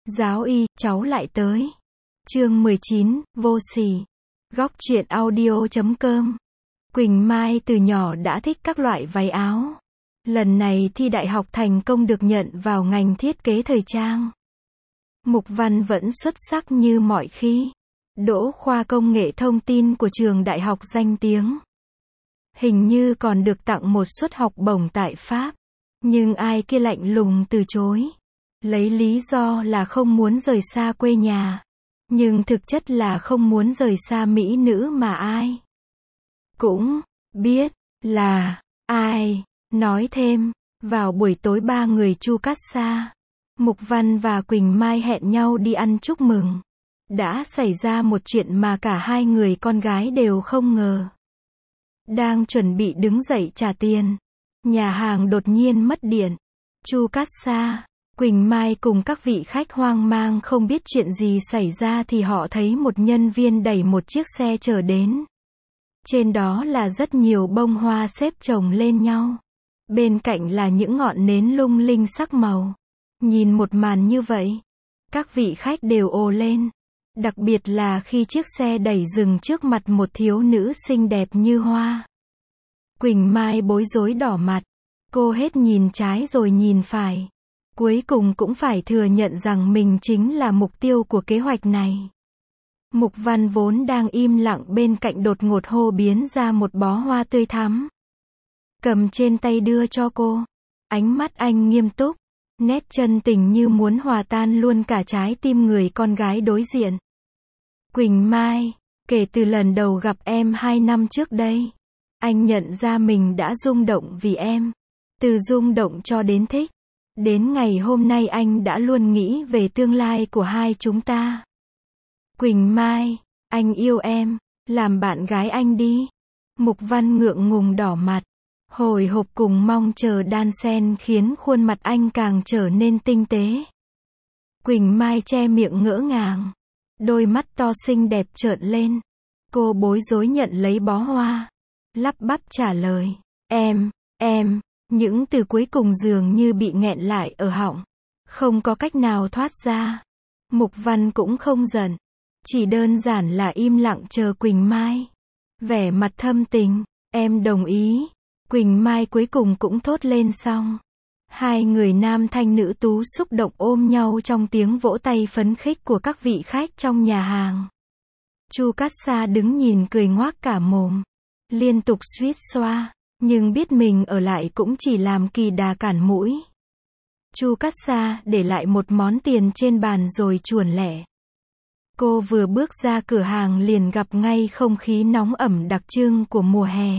Giáo y, cháu lại tới. Chương 19, vô sỉ. Góc truyện audio.com. Quỳnh Mai từ nhỏ đã thích các loại váy áo. Lần này thi đại học thành công được nhận vào ngành thiết kế thời trang. Mục Văn vẫn xuất sắc như mọi khi. Đỗ khoa công nghệ thông tin của trường đại học danh tiếng. Hình như còn được tặng một suất học bổng tại Pháp. Nhưng ai kia lạnh lùng từ chối. Lấy lý do là không muốn rời xa quê nhà. Nhưng thực chất là không muốn rời xa mỹ nữ mà ai cũng biết là ai. Nói thêm, vào buổi tối ba người Chu Cát Sa, Mục Văn và Quỳnh Mai hẹn nhau đi ăn chúc mừng. Đã xảy ra một chuyện mà cả hai người con gái đều không ngờ. Đang chuẩn bị đứng dậy trả tiền, nhà hàng đột nhiên mất điện. Chu Cát Sa, Quỳnh Mai cùng các vị khách hoang mang không biết chuyện gì xảy ra thì họ thấy một nhân viên đẩy một chiếc xe chở đến. Trên đó là rất nhiều bông hoa xếp chồng lên nhau. Bên cạnh là những ngọn nến lung linh sắc màu. Nhìn một màn như vậy, các vị khách đều ồ lên. Đặc biệt là khi chiếc xe đẩy dừng trước mặt một thiếu nữ xinh đẹp như hoa. Quỳnh Mai bối rối đỏ mặt. Cô hết nhìn trái rồi nhìn phải. Cuối cùng cũng phải thừa nhận rằng mình chính là mục tiêu của kế hoạch này. Mục Văn vốn đang im lặng bên cạnh đột ngột hô biến ra một bó hoa tươi thắm. Cầm trên tay đưa cho cô. Ánh mắt anh nghiêm túc. Nét chân tình như muốn hòa tan luôn cả trái tim người con gái đối diện. Quỳnh Mai, kể từ lần đầu gặp em 2 năm trước đây, anh nhận ra mình đã rung động vì em. Từ rung động cho đến thích. Đến ngày hôm nay anh đã luôn nghĩ về tương lai của hai chúng ta. Quỳnh Mai, anh yêu em, làm bạn gái anh đi. Mục Văn ngượng ngùng đỏ mặt. Hồi hộp cùng mong chờ đan xen khiến khuôn mặt anh càng trở nên tinh tế. Quỳnh Mai che miệng ngỡ ngàng. Đôi mắt to xinh đẹp trợn lên. Cô bối rối nhận lấy bó hoa. Lắp bắp trả lời. Em. Những từ cuối cùng dường như bị nghẹn lại ở họng. Không có cách nào thoát ra. Mục Văn cũng không giận. Chỉ đơn giản là im lặng chờ Quỳnh Mai. Vẻ mặt thâm tình. Em đồng ý. Quỳnh Mai cuối cùng cũng thốt lên xong. Hai người nam thanh nữ tú xúc động ôm nhau trong tiếng vỗ tay phấn khích của các vị khách trong nhà hàng. Chu Cát Sa đứng nhìn cười ngoác cả mồm. Liên tục suýt xoa. Nhưng biết mình ở lại cũng chỉ làm kỳ đà cản mũi. Chu Cát Sa để lại một món tiền trên bàn rồi chuồn lẻ. Cô vừa bước ra cửa hàng liền gặp ngay không khí nóng ẩm đặc trưng của mùa hè.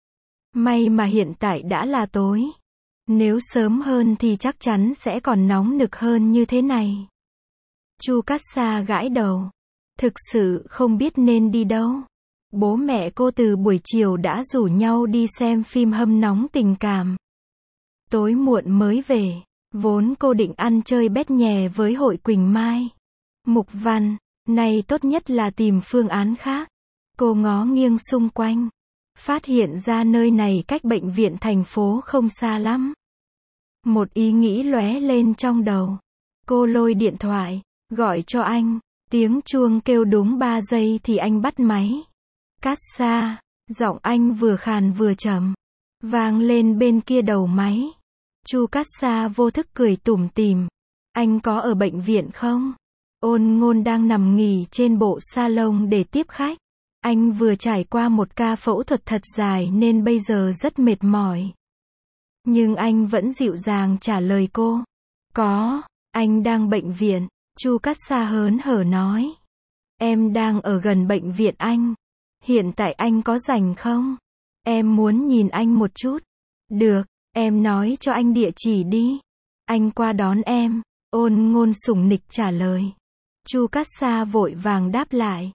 May mà hiện tại đã là tối. Nếu sớm hơn thì chắc chắn sẽ còn nóng nực hơn như thế này. Chu Cát Sa gãi đầu. Thực sự không biết nên đi đâu. Bố mẹ cô từ buổi chiều đã rủ nhau đi xem phim hâm nóng tình cảm. Tối muộn mới về. Vốn cô định ăn chơi bét nhè với hội Quỳnh Mai. Mục Văn, nay tốt nhất là tìm phương án khác. Cô ngó nghiêng xung quanh. Phát hiện ra nơi này cách bệnh viện thành phố không xa lắm. Một ý nghĩ lóe lên trong đầu. Cô lôi điện thoại, gọi cho anh. Tiếng chuông kêu đúng 3 giây thì anh bắt máy. Cát Sa, giọng anh vừa khàn vừa trầm. Vang lên bên kia đầu máy. Chu Cát Sa vô thức cười tủm tỉm. Anh có ở bệnh viện không? Ôn Ngôn đang nằm nghỉ trên bộ salon để tiếp khách. Anh vừa trải qua một ca phẫu thuật thật dài nên bây giờ rất mệt mỏi. Nhưng anh vẫn dịu dàng trả lời cô. Có, anh đang bệnh viện. Chu Cát Sa hớn hở nói. Em đang ở gần bệnh viện anh. Hiện tại anh có rảnh không? Em muốn nhìn anh một chút. Được, em nói cho anh địa chỉ đi. Anh qua đón em. Ôn Ngôn sủng nịch trả lời. Chu Cát Sa vội vàng đáp lại.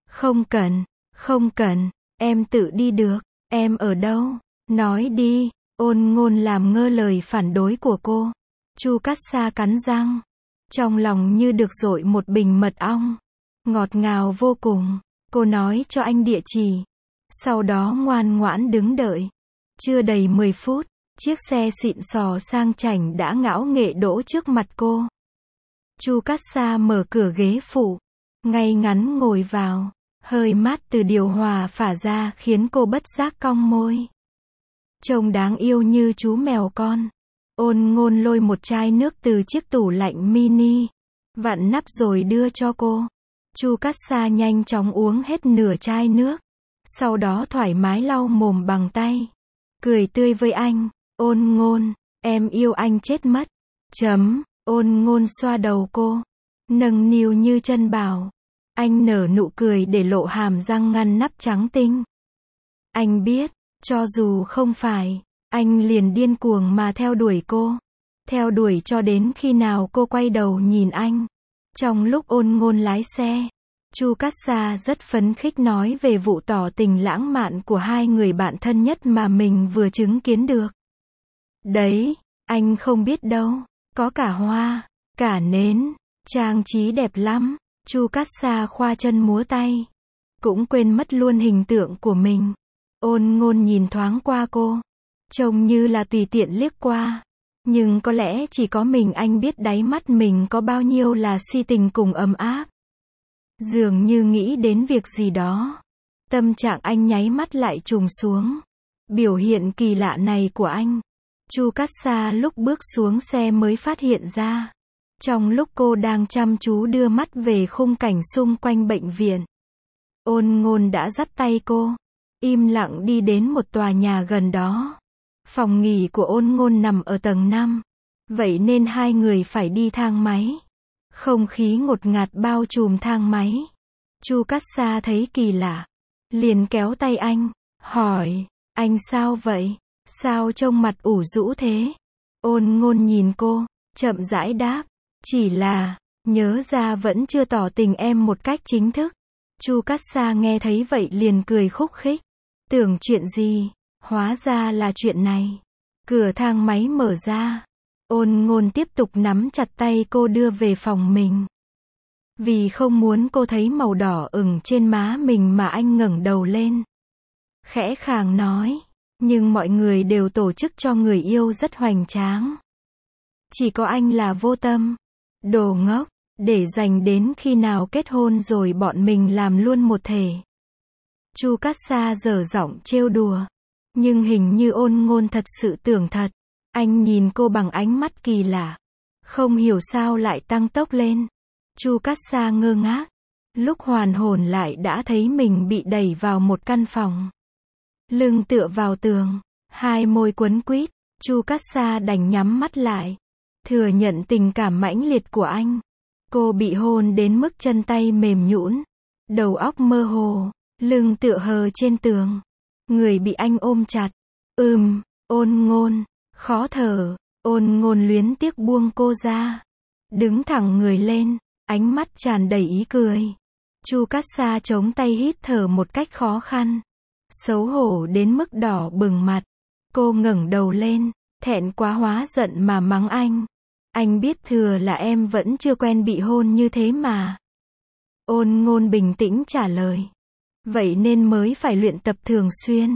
Không cần, em tự đi được. Em ở đâu? Nói đi. Ôn Ngôn làm ngơ lời phản đối của cô. Chu Cát Sa cắn răng. Trong lòng như được dội một bình mật ong. Ngọt ngào vô cùng. Cô nói cho anh địa chỉ. Sau đó ngoan ngoãn đứng đợi. Chưa đầy 10 phút, chiếc xe xịn sò sang chảnh đã ngõng nghễ đỗ trước mặt cô. Chu Cát Sa mở cửa ghế phụ, ngay ngắn ngồi vào, hơi mát từ điều hòa phả ra khiến cô bất giác cong môi. Trông đáng yêu như chú mèo con. Ôn Ngôn lôi một chai nước từ chiếc tủ lạnh mini, vặn nắp rồi đưa cho cô. Chu Cát Sa nhanh chóng uống hết nửa chai nước, sau đó thoải mái lau mồm bằng tay, cười tươi với anh. Ôn Ngôn, em yêu anh chết mất. Ôn Ngôn xoa đầu cô, nâng niu như chân bảo. Anh nở nụ cười để lộ hàm răng ngăn nắp trắng tinh. Anh biết, cho dù không phải, anh liền điên cuồng mà theo đuổi cô. Theo đuổi cho đến khi nào cô quay đầu nhìn anh. Trong lúc Ôn Ngôn lái xe, Chu Cát Sa rất phấn khích nói về vụ tỏ tình lãng mạn của hai người bạn thân nhất mà mình vừa chứng kiến được. Đấy, anh không biết đâu, có cả hoa, cả nến, trang trí đẹp lắm. Chu Cát Sa khoa chân múa tay, cũng quên mất luôn hình tượng của mình. Ôn Ngôn nhìn thoáng qua cô, trông như là tùy tiện liếc qua, nhưng có lẽ chỉ có mình anh biết đáy mắt mình có bao nhiêu là si tình cùng ấm áp. Dường như nghĩ đến việc gì đó, tâm trạng anh nháy mắt lại trùng xuống. Biểu hiện kỳ lạ này của anh, Chu Cát Sa lúc bước xuống xe mới phát hiện ra. Trong lúc cô đang chăm chú đưa mắt về khung cảnh xung quanh bệnh viện, Ôn Ngôn đã dắt tay cô, im lặng đi đến một tòa nhà gần đó. Phòng nghỉ của Ôn Ngôn nằm ở tầng 5, vậy nên hai người phải đi thang máy. Không khí ngột ngạt bao trùm thang máy. Chu Cát Sa thấy kỳ lạ, liền kéo tay anh, hỏi, anh sao vậy? Sao trông mặt ủ rũ thế? Ôn Ngôn nhìn cô, chậm rãi đáp, chỉ là, nhớ ra vẫn chưa tỏ tình em một cách chính thức. Chu Cát Sa nghe thấy vậy liền cười khúc khích. Tưởng chuyện gì, hóa ra là chuyện này. Cửa thang máy mở ra. Ôn Ngôn tiếp tục nắm chặt tay cô đưa về phòng mình. Vì không muốn cô thấy màu đỏ ửng trên má mình mà anh ngẩng đầu lên, khẽ khàng nói, nhưng mọi người đều tổ chức cho người yêu rất hoành tráng. Chỉ có anh là vô tâm. Đồ ngốc, để dành đến khi nào kết hôn rồi bọn mình làm luôn một thể. Chu Cát Sa dở giọng trêu đùa, nhưng hình như Ôn Ngôn thật sự tưởng thật. Anh nhìn cô bằng ánh mắt kỳ lạ, không hiểu sao lại tăng tốc lên. Chu Cát Sa ngơ ngác, lúc hoàn hồn lại đã thấy mình bị đẩy vào một căn phòng. Lưng tựa vào tường, hai môi quấn quýt, Chu Cát Sa đành nhắm mắt lại, thừa nhận tình cảm mãnh liệt của anh. Cô bị hôn đến mức chân tay mềm nhũn, đầu óc mơ hồ, lưng tựa hờ trên tường, người bị anh ôm chặt. Ôn Ngôn, khó thở. Ôn Ngôn luyến tiếc buông cô ra, đứng thẳng người lên, ánh mắt tràn đầy ý cười. Chu Cát Sa chống tay hít thở một cách khó khăn, xấu hổ đến mức đỏ bừng mặt. Cô ngẩng đầu lên, thẹn quá hóa giận mà mắng anh. Anh biết thừa là em vẫn chưa quen bị hôn như thế mà. Ôn Ngôn bình tĩnh trả lời. Vậy nên mới phải luyện tập thường xuyên.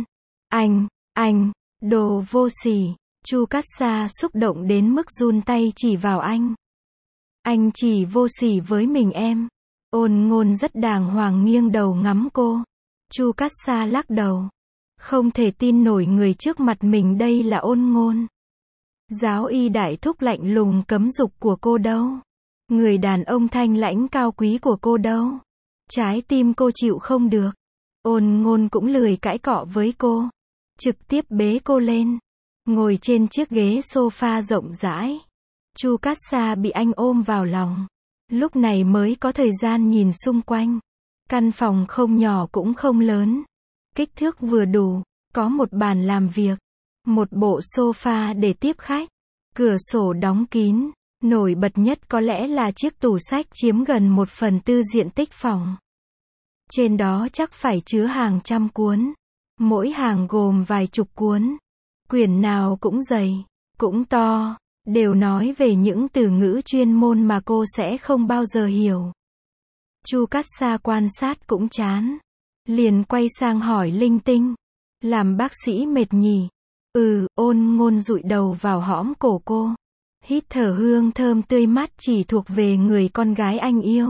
Anh, đồ vô sỉ. Chu Cát Sa xúc động đến mức run tay chỉ vào anh. Anh chỉ vô sỉ với mình em. Ôn Ngôn rất đàng hoàng nghiêng đầu ngắm cô. Chu Cát Sa lắc đầu. Không thể tin nổi người trước mặt mình đây là Ôn Ngôn. Giáo y đại thúc lạnh lùng cấm dục của cô đâu. Người đàn ông thanh lãnh cao quý của cô đâu. Trái tim cô chịu không được. Ôn Ngôn cũng lười cãi cọ với cô, trực tiếp bế cô lên, ngồi trên chiếc ghế sofa rộng rãi. Chu Cát Sa bị anh ôm vào lòng, lúc này mới có thời gian nhìn xung quanh. Căn phòng không nhỏ cũng không lớn, kích thước vừa đủ, có một bàn làm việc, một bộ sofa để tiếp khách, cửa sổ đóng kín. Nổi bật nhất có lẽ là chiếc tủ sách chiếm gần 1/4 diện tích phòng. Trên đó chắc phải chứa hàng trăm cuốn, mỗi hàng gồm vài chục cuốn. Quyển nào cũng dày, cũng to, đều nói về những từ ngữ chuyên môn mà cô sẽ không bao giờ hiểu. Chu Cát Sa quan sát cũng chán, liền quay sang hỏi linh tinh. Làm bác sĩ mệt nhỉ? Ôn Ngôn dụi đầu vào hõm cổ cô, hít thở hương thơm tươi mát chỉ thuộc về người con gái anh yêu.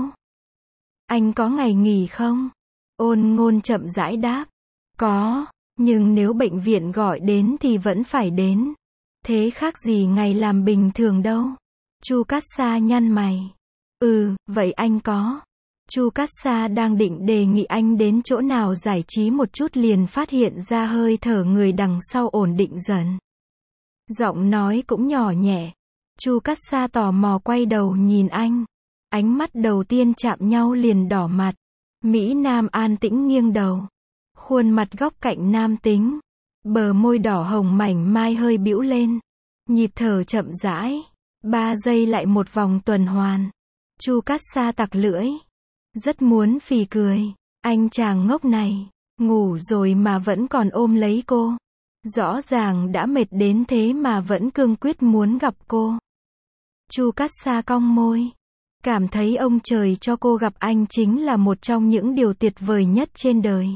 Anh có ngày nghỉ không? Ôn Ngôn chậm rãi đáp. Có, nhưng nếu bệnh viện gọi đến thì vẫn phải đến. Thế khác gì ngày làm bình thường đâu. Chu Cát Sa nhăn mày. Vậy anh có. Chu Cát Sa đang định đề nghị anh đến chỗ nào giải trí một chút liền phát hiện ra hơi thở người đằng sau ổn định dần. Giọng nói cũng nhỏ nhẹ. Chu Cát Sa tò mò quay đầu nhìn anh. Ánh mắt đầu tiên chạm nhau liền đỏ mặt. Mỹ Nam an tĩnh nghiêng đầu. Khuôn mặt góc cạnh nam tính. Bờ môi đỏ hồng mảnh mai hơi bĩu lên. Nhịp thở chậm rãi. 3 giây lại một vòng tuần hoàn. Chu Cát Sa tặc lưỡi. Rất muốn phì cười. Anh chàng ngốc này. Ngủ rồi mà vẫn còn ôm lấy cô. Rõ ràng đã mệt đến thế mà vẫn cương quyết muốn gặp cô. Chu Cát Sa cong môi. Cảm thấy ông trời cho cô gặp anh chính là một trong những điều tuyệt vời nhất trên đời.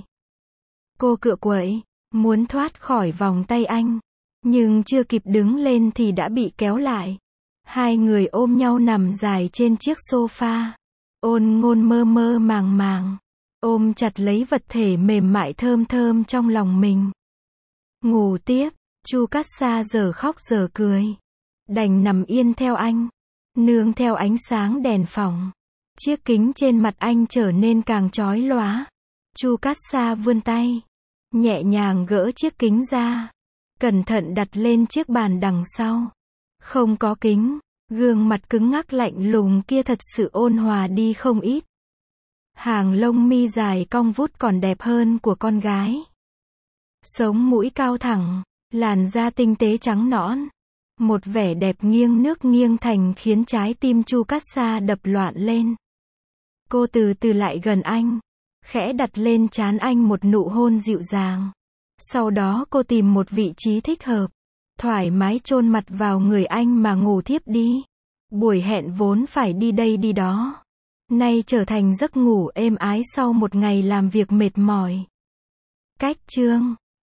Cô cựa quậy, muốn thoát khỏi vòng tay anh. Nhưng chưa kịp đứng lên thì đã bị kéo lại. Hai người ôm nhau nằm dài trên chiếc sofa. Ôn Ngôn mơ mơ màng màng. Ôm chặt lấy vật thể mềm mại thơm thơm trong lòng mình. Ngủ tiếp, Chu Cát Sa giờ khóc giờ cười. Đành nằm yên theo anh. Nương theo ánh sáng đèn phòng. Chiếc kính trên mặt anh trở nên càng chói lóa. Chu Cát Sa vươn tay. Nhẹ nhàng gỡ chiếc kính ra. Cẩn thận đặt lên chiếc bàn đằng sau. Không có kính. Gương mặt cứng ngắc lạnh lùng kia thật sự ôn hòa đi không ít. Hàng lông mi dài cong vút còn đẹp hơn của con gái. Sống mũi cao thẳng. Làn da tinh tế trắng nõn. Một vẻ đẹp nghiêng nước nghiêng thành khiến trái tim Chu Cát Sa đập loạn lên. Cô từ từ lại gần anh. Khẽ đặt lên trán anh một nụ hôn dịu dàng. Sau đó cô tìm một vị trí thích hợp. Thoải mái chôn mặt vào người anh mà ngủ thiếp đi. Buổi hẹn vốn phải đi đây đi đó. Nay trở thành giấc ngủ êm ái sau một ngày làm việc mệt mỏi. Cách chương